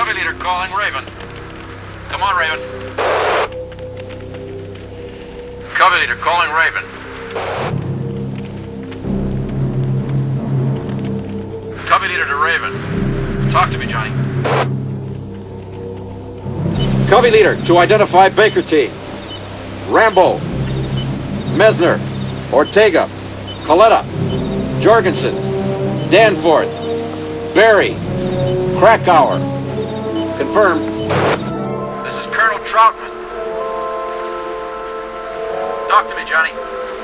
Copy, leader calling Raven. Come on, Raven. Copy, leader calling Raven. Copy, leader to Raven. Talk to me, Johnny. Copy, leader, to identify Baker T. Rambo, Mesner, Ortega, Coletta, Jorgensen, Danforth, Barry, Krakauer. Confirmed. This is Colonel Troutman. Talk to me, Johnny.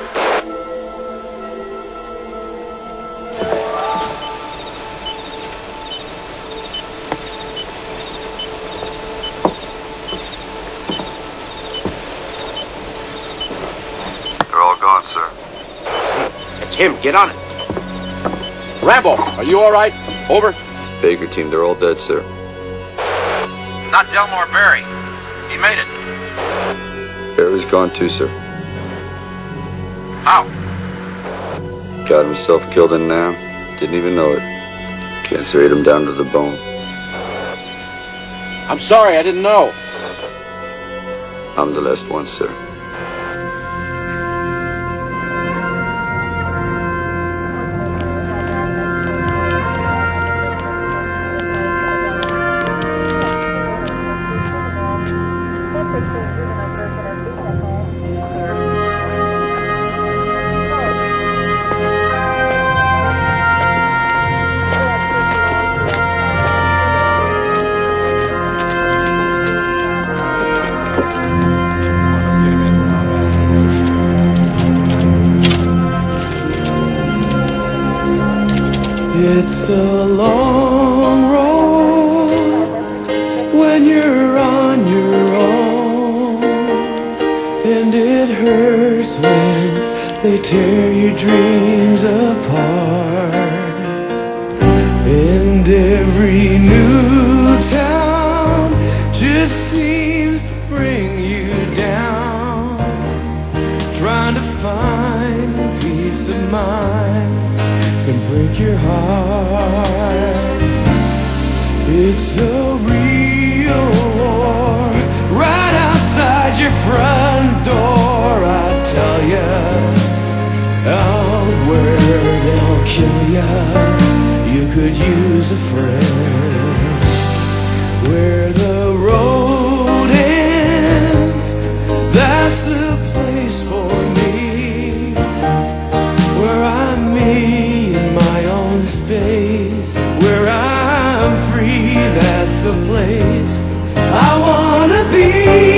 They're all gone, sir. It's him. Get on it. Rambo, are you all right? Over. Baker team, they're all dead, sir. Not Delmore Barry. He made it. Barry's gone too, sir. How? Got himself killed in Nam. Didn't even know it. Cancer ate him down to the bone. I'm sorry, I didn't know. I'm the last one, sir. It's a long road when you're on your own, and it hurts when they tear your dreams apart. And every new town just seems to bring you down, trying to find peace of mind can break your heart. It's a real war right outside your front door, I tell ya. Out where they'll kill ya, you could use a friend. Where the road ends, that's the place for me. Where I'm me, space, where I'm free, that's the place I wanna be.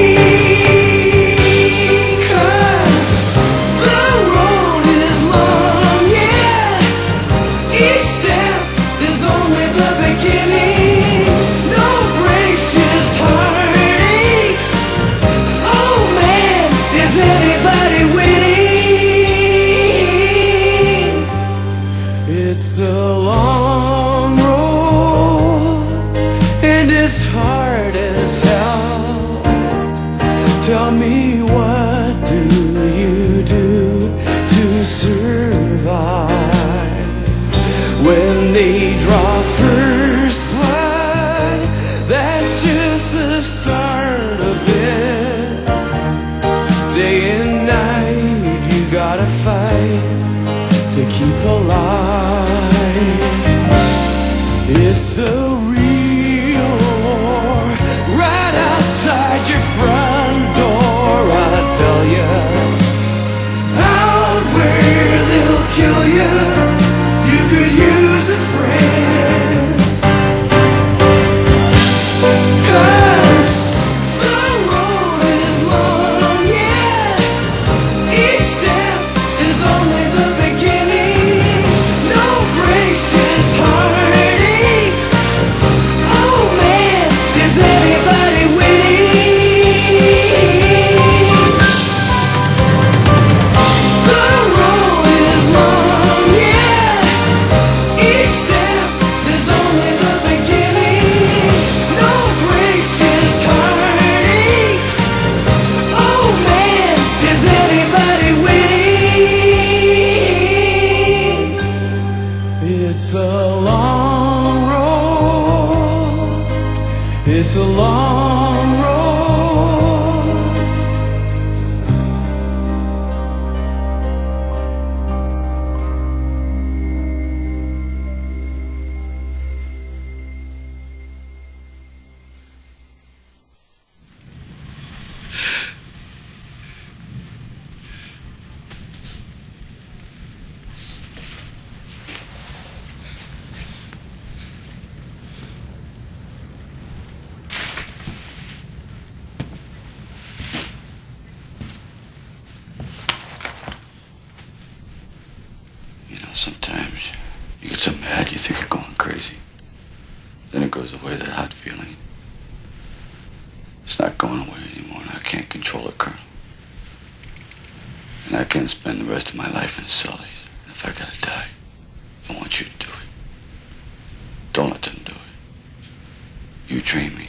'Cause the road is long, yeah. Each step is only the beginning. No breaks, just heartaches. Oh man, is anybody winning? It's a long road, and it's hard as hell. Tell me, what do you do to survive? When they draw first blood, that's just the start of it. Day and night, you gotta fight to keep alive. It's a real war right outside your front door, I tell ya. Out where they'll kill ya, you could use a friend. 'Cause the road is long, yeah. Each step is only the beginning. No breaks, just heartaches. Oh man, is anybody winning? The road is long, yeah. Each step is only the beginning. No breaks, just heartaches. Oh man, is anybody winning? It's a long road, It's a long road. Sometimes you get so mad you think you're going crazy. Then it goes away, that hot feeling. It's not going away anymore, and I can't control it, Colonel. And I can't spend the rest of my life in a cell either. If I gotta die, I want you to do it. Don't let them do it. You train me.